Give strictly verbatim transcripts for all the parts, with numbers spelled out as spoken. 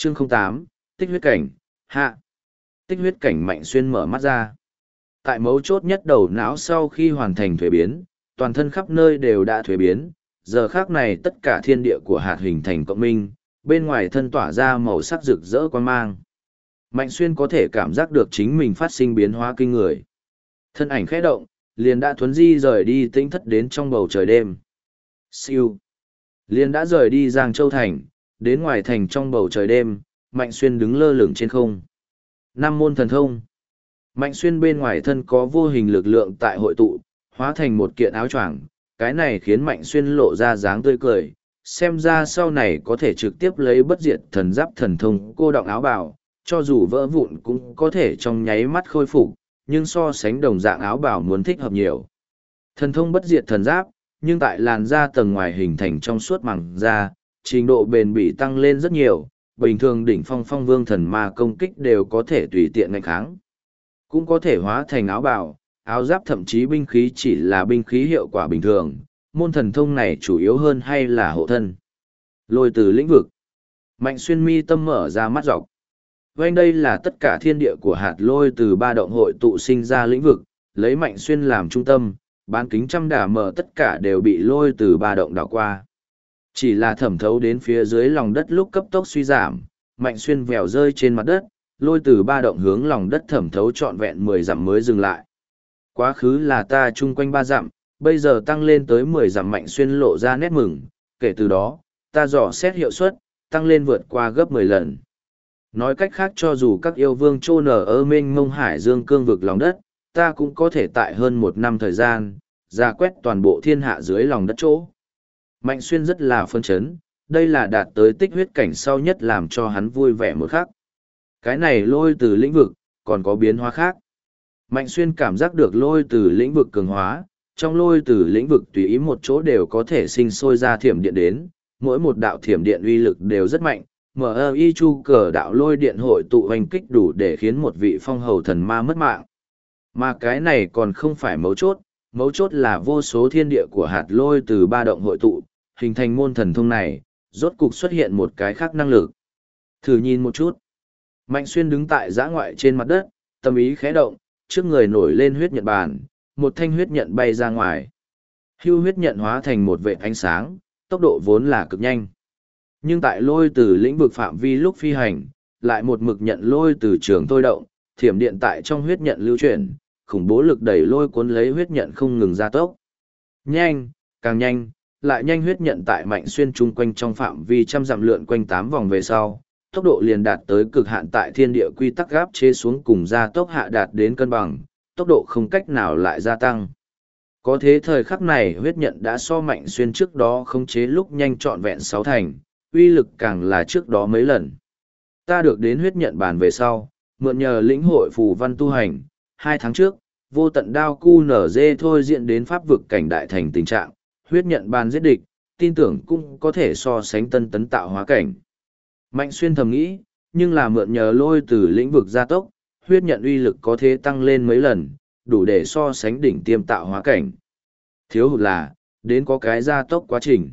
Chương không tám, tích huyết cảnh, hạ. Tích huyết cảnh Mạnh Xuyên mở mắt ra. Tại mấu chốt nhất đầu não sau khi hoàn thành thuế biến, toàn thân khắp nơi đều đã thuế biến, giờ khác này tất cả thiên địa của hạt hình thành cộng minh, bên ngoài thân tỏa ra màu sắc rực rỡ quan mang. Mạnh Xuyên có thể cảm giác được chính mình phát sinh biến hóa kinh người. Thân ảnh khẽ động, liền đã thuấn di rời đi tĩnh thất đến trong bầu trời đêm. Siêu. Liền đã rời đi Giang Châu Thành, đến ngoài thành trong bầu trời đêm, Mạnh Xuyên đứng lơ lửng trên không. Năm môn thần thông. Mạnh Xuyên bên ngoài thân có vô hình lực lượng tại hội tụ, hóa thành một kiện áo choàng. Cái này khiến Mạnh Xuyên lộ ra dáng tươi cười, xem ra sau này có thể trực tiếp lấy bất diệt thần giáp thần thông cô đọng áo bào, cho dù vỡ vụn cũng có thể trong nháy mắt khôi phục, nhưng so sánh đồng dạng áo bào muốn thích hợp nhiều. Thần thông bất diệt thần giáp, nhưng tại làn da tầng ngoài hình thành trong suốt màng da, trình độ bền bỉ tăng lên rất nhiều, bình thường đỉnh phong phong vương thần ma công kích đều có thể tùy tiện ngạch kháng. Cũng có thể hóa thành áo bào, áo giáp thậm chí binh khí chỉ là binh khí hiệu quả bình thường, môn thần thông này chủ yếu hơn hay là hộ thân. Lôi từ lĩnh vực. Mạnh Xuyên mi tâm mở ra mắt dọc. Vâng, đây là tất cả thiên địa của hạt lôi từ ba động hội tụ sinh ra lĩnh vực, lấy Mạnh Xuyên làm trung tâm, bán kính trăm đả mở tất cả đều bị lôi từ ba động đảo qua. Chỉ là thẩm thấu đến phía dưới lòng đất lúc cấp tốc suy giảm, Mạnh Xuyên vèo rơi trên mặt đất, lôi từ ba động hướng lòng đất thẩm thấu trọn vẹn mười dặm mới dừng lại. Quá khứ là ta chung quanh ba dặm, bây giờ tăng lên tới mười dặm. Mạnh Xuyên lộ ra nét mừng, kể từ đó, ta dò xét hiệu suất, tăng lên vượt qua gấp mười lần. Nói cách khác, cho dù các yêu vương trô nở ở mênh mông hải dương cương vực lòng đất, ta cũng có thể tại hơn một năm thời gian, ra quét toàn bộ thiên hạ dưới lòng đất chỗ. Mạnh Xuyên rất là phân chấn, đây là đạt tới tích huyết cảnh sau nhất làm cho hắn vui vẻ một khắc. Cái này lôi từ lĩnh vực, còn có biến hóa khác. Mạnh Xuyên cảm giác được lôi từ lĩnh vực cường hóa, trong lôi từ lĩnh vực tùy ý một chỗ đều có thể sinh sôi ra thiểm điện đến, mỗi một đạo thiểm điện uy lực đều rất mạnh, mở y chu cờ đạo lôi điện hội tụ hoành kích đủ để khiến một vị phong hầu thần ma mất mạng. Mà cái này còn không phải mấu chốt, mấu chốt là vô số thiên địa của hạt lôi từ ba động hội tụ, hình thành môn thần thông này, rốt cục xuất hiện một cái khác năng lực. Thử nhìn một chút. Mạnh Xuyên đứng tại giã ngoại trên mặt đất, tâm ý khẽ động, trước người nổi lên huyết nhận bàn, một thanh huyết nhận bay ra ngoài. Hưu huyết nhận hóa thành một vệt ánh sáng, tốc độ vốn là cực nhanh. Nhưng tại lôi từ lĩnh vực phạm vi lúc phi hành, lại một mực nhận lôi từ trường thôi động, thiểm điện tại trong huyết nhận lưu chuyển, khủng bố lực đẩy lôi cuốn lấy huyết nhận không ngừng gia tốc. Nhanh, càng nhanh, lại nhanh. Huyết nhận tại Mạnh Xuyên chung quanh trong phạm vi trăm dặm lượn quanh tám vòng về sau, tốc độ liền đạt tới cực hạn tại thiên địa quy tắc gáp chế xuống cùng gia tốc hạ đạt đến cân bằng, tốc độ không cách nào lại gia tăng. Có thế thời khắc này huyết nhận đã so Mạnh Xuyên trước đó khống chế lúc nhanh trọn vẹn sáu thành, uy lực càng là trước đó mấy lần. Ta được đến huyết nhận bàn về sau, mượn nhờ lĩnh hội phù văn tu hành, hai tháng trước, vô tận đao cu nở dê thôi diễn đến pháp vực cảnh đại thành tình trạng, huyết nhận bàn giết địch, tin tưởng cũng có thể so sánh tân tấn tạo hóa cảnh. Mạnh Xuyên thầm nghĩ, nhưng là mượn nhờ lôi từ lĩnh vực gia tốc, huyết nhận uy lực có thể tăng lên mấy lần, đủ để so sánh đỉnh tiêm tạo hóa cảnh. Thiếu hụt là, đến có cái gia tốc quá trình,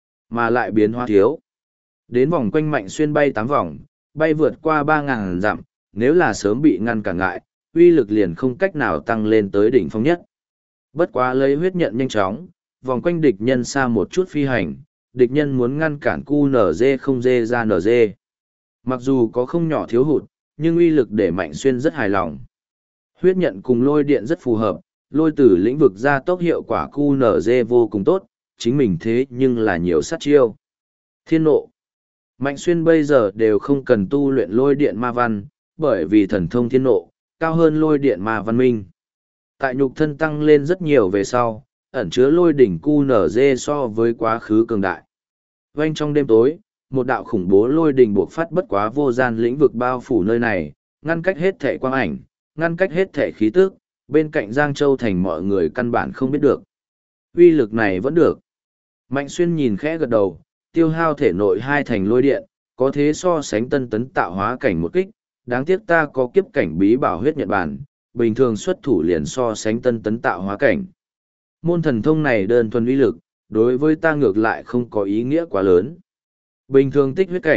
mà lại biến hóa thiếu. Đến vòng quanh Mạnh Xuyên bay tám vòng, bay vượt qua ba ngàn dặm, nếu là sớm bị ngăn cản ngại, uy lực liền không cách nào tăng lên tới đỉnh phong nhất. Bất quá lấy huyết nhận nhanh chóng, vòng quanh địch nhân xa một chút phi hành, địch nhân muốn ngăn cản cu nở dê không dê ra nở dê. Mặc dù có không nhỏ thiếu hụt, nhưng uy lực để Mạnh Xuyên rất hài lòng. Huyết nhận cùng lôi điện rất phù hợp, lôi từ lĩnh vực gia tốc hiệu quả cu nở dê vô cùng tốt, chính mình thế nhưng là nhiều sát chiêu. Thiên nộ. Mạnh Xuyên bây giờ đều không cần tu luyện lôi điện ma văn, bởi vì thần thông thiên nộ, cao hơn lôi điện ma văn minh. Tại nhục thân tăng lên rất nhiều về sau, ẩn chứa lôi đỉnh cu nở dê so với quá khứ cường đại. Vanh trong đêm tối, một đạo khủng bố lôi đỉnh buộc phát bất quá vô gian lĩnh vực bao phủ nơi này, ngăn cách hết thể quang ảnh, ngăn cách hết thể khí tức, bên cạnh Giang Châu thành mọi người căn bản không biết được. Uy lực này vẫn được. Mạnh Xuyên nhìn khẽ gật đầu, tiêu hao thể nội hai thành lôi điện, có thế so sánh tân tấn tạo hóa cảnh một kích, đáng tiếc ta có kiếp cảnh bí bảo huyết nhật bản, bình thường xuất thủ liền so sánh tân tấn tạo hóa cảnh. Môn thần thông này đơn thuần uy lực, đối với ta ngược lại không có ý nghĩa quá lớn. Bình thường tích huyết cảnh,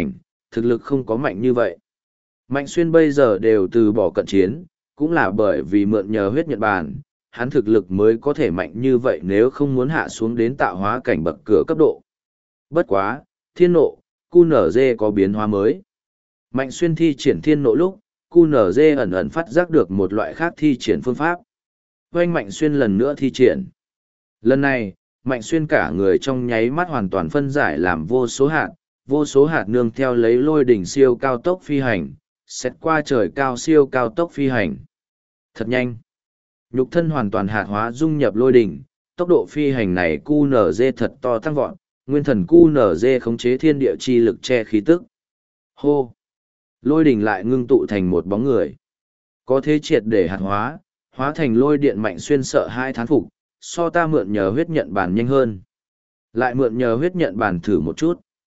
thực lực không có mạnh như vậy. Mạnh Xuyên bây giờ đều từ bỏ cận chiến, cũng là bởi vì mượn nhờ huyết nhật bản, hắn thực lực mới có thể mạnh như vậy nếu không muốn hạ xuống đến tạo hóa cảnh bậc cửa cấp độ. Bất quá, thiên nộ, cu nở dê có biến hóa mới. Mạnh Xuyên thi triển thiên nộ lúc, cu nở dê ẩn ẩn phát giác được một loại khác thi triển phương pháp. Oanh Mạnh Xuyên lần nữa thi triển. Lần này, Mạnh Xuyên cả người trong nháy mắt hoàn toàn phân giải làm vô số hạt, vô số hạt nương theo lấy lôi đỉnh siêu cao tốc phi hành, xét qua trời cao siêu cao tốc phi hành. Thật nhanh. Nhục thân hoàn toàn hạt hóa dung nhập lôi đỉnh, tốc độ phi hành này cu nở dê thật to tăng vọt, nguyên thần cu nở dê khống chế thiên địa chi lực che khí tức. Hô! Lôi đỉnh lại ngưng tụ thành một bóng người. Có thế triệt để hạt hóa, hóa thành lôi điện. Mạnh Xuyên sợ hai thán phục, so ta mượn nhờ huyết nhận bản nhanh hơn. Lại mượn nhờ huyết nhận bản thử một chút.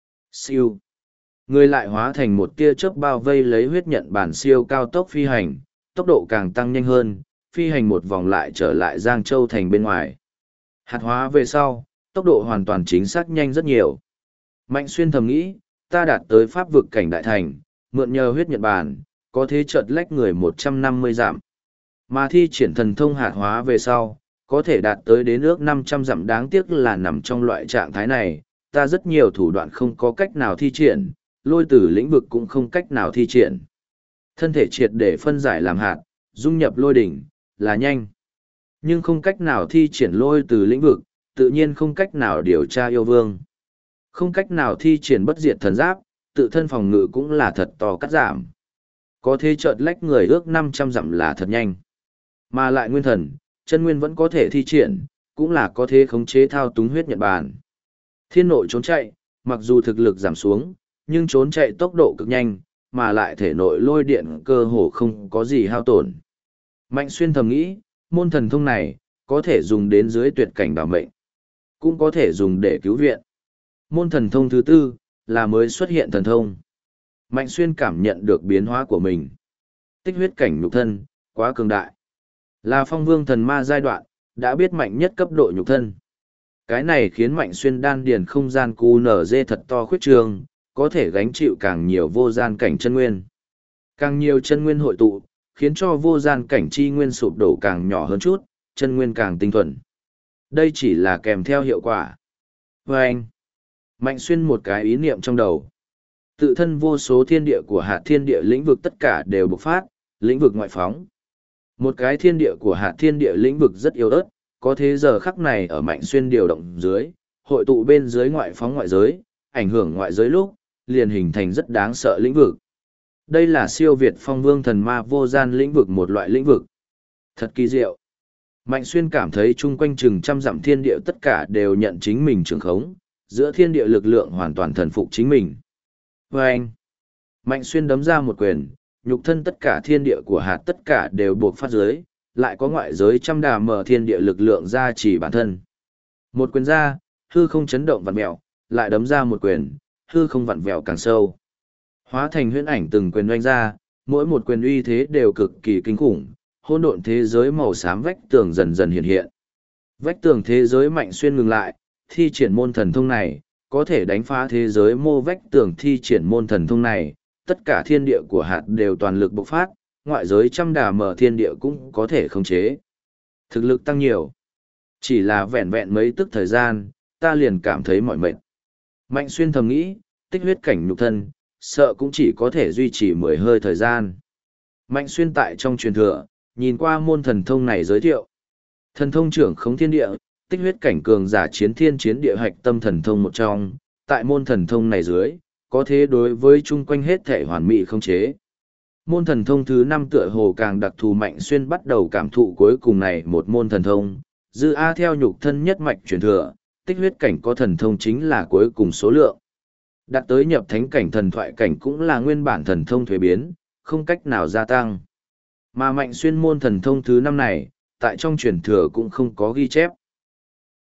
Siêu! Người lại hóa thành một tia chớp bao vây lấy huyết nhận bản siêu cao tốc phi hành, tốc độ càng tăng nhanh hơn, phi hành một vòng lại trở lại Giang Châu thành bên ngoài. Hạt hóa về sau, tốc độ hoàn toàn chính xác nhanh rất nhiều. Mạnh Xuyên thầm nghĩ, ta đạt tới pháp vực cảnh đại thành, mượn nhờ huyết nhật bản, có thế chợt lách người một trăm năm mươi dặm. Mà thi triển thần thông hạt hóa về sau, có thể đạt tới đến ước năm trăm dặm. Đáng tiếc là nằm trong loại trạng thái này, ta rất nhiều thủ đoạn không có cách nào thi triển, lôi tử lĩnh vực cũng không cách nào thi triển. Thân thể triệt để phân giải làm hạt, dung nhập lôi đỉnh, là nhanh. Nhưng không cách nào thi triển lôi từ lĩnh vực, tự nhiên không cách nào điều tra yêu vương. Không cách nào thi triển bất diệt thần giáp, tự thân phòng ngự cũng là thật to cắt giảm. Có thế chợt lách người ước năm trăm dặm là thật nhanh. Mà lại nguyên thần, chân nguyên vẫn có thể thi triển, cũng là có thể khống chế thao túng huyết nhật bản. Thiên nội trốn chạy, mặc dù thực lực giảm xuống, nhưng trốn chạy tốc độ cực nhanh, mà lại thể nội lôi điện cơ hồ không có gì hao tổn. Mạnh Xuyên thầm nghĩ, môn thần thông này, có thể dùng đến dưới tuyệt cảnh bảo mệnh, cũng có thể dùng để cứu viện. Môn thần thông thứ tư, là mới xuất hiện thần thông. Mạnh Xuyên cảm nhận được biến hóa của mình. Tích huyết cảnh nhục thân, quá cường đại. Là phong vương thần ma giai đoạn, đã biết mạnh nhất cấp độ nhục thân. Cái này khiến Mạnh Xuyên đan điền không gian cu nở dê thật to khuyết trường, có thể gánh chịu càng nhiều vô gian cảnh chân nguyên. Càng nhiều chân nguyên hội tụ, khiến cho vô gian cảnh chi nguyên sụp đổ càng nhỏ hơn chút, chân nguyên càng tinh thuần. Đây chỉ là kèm theo hiệu quả. Và anh, Mạnh Xuyên một cái ý niệm trong đầu. Tự thân vô số thiên địa của hạt thiên địa lĩnh vực tất cả đều bộc phát, lĩnh vực ngoại phóng. Một cái thiên địa của hạt thiên địa lĩnh vực rất yếu ớt, có thế giờ khắc này ở Mạnh Xuyên điều động dưới, hội tụ bên dưới ngoại phóng ngoại giới, ảnh hưởng ngoại giới lúc, liền hình thành rất đáng sợ lĩnh vực. Đây là siêu việt phong vương thần ma vô gian lĩnh vực, một loại lĩnh vực. Thật kỳ diệu. Mạnh Xuyên cảm thấy chung quanh chừng trăm dặm thiên địa tất cả đều nhận chính mình trường khống, giữa thiên địa lực lượng hoàn toàn thần phục chính mình. Và anh, Mạnh Xuyên đấm ra một quyền, nhục thân tất cả thiên địa của hạt tất cả đều buộc phát giới, lại có ngoại giới trăm đà mở thiên địa lực lượng ra chỉ bản thân. Một quyền ra, hư không chấn động vặn vẹo, lại đấm ra một quyền, hư không vặn vẹo càng sâu. Hóa thành huyễn ảnh từng quyền oanh ra, mỗi một quyền uy thế đều cực kỳ kinh khủng, hỗn độn thế giới màu xám vách tường dần dần hiện hiện. Vách tường thế giới Mạnh Xuyên ngừng lại, thi triển môn thần thông này, có thể đánh phá thế giới mô vách tường. Thi triển môn thần thông này, tất cả thiên địa của hạt đều toàn lực bộc phát, ngoại giới trăm đà mở thiên địa cũng có thể khống chế. Thực lực tăng nhiều. Chỉ là vẹn vẹn mấy tức thời gian, ta liền cảm thấy mỏi mệt. Mạnh Xuyên thầm nghĩ, tích huyết cảnh nhục thân, sợ cũng chỉ có thể duy trì mười hơi thời gian. Mạnh Xuyên tại trong truyền thừa, nhìn qua môn thần thông này giới thiệu. Thần thông trưởng khống thiên địa, tích huyết cảnh cường giả chiến thiên chiến địa hạch tâm thần thông một trong, tại môn thần thông này dưới, có thế đối với chung quanh hết thể hoàn mỹ khống chế. Môn thần thông thứ năm tựa hồ càng đặc thù. Mạnh Xuyên bắt đầu cảm thụ cuối cùng này một môn thần thông, dư A theo nhục thân nhất mạch truyền thừa, tích huyết cảnh có thần thông chính là cuối cùng số lượng. Đạt tới nhập thánh cảnh thần thoại cảnh cũng là nguyên bản thần thông thuế biến, không cách nào gia tăng. Mà Mạnh Xuyên môn thần thông thứ năm này, tại trong truyền thừa cũng không có ghi chép.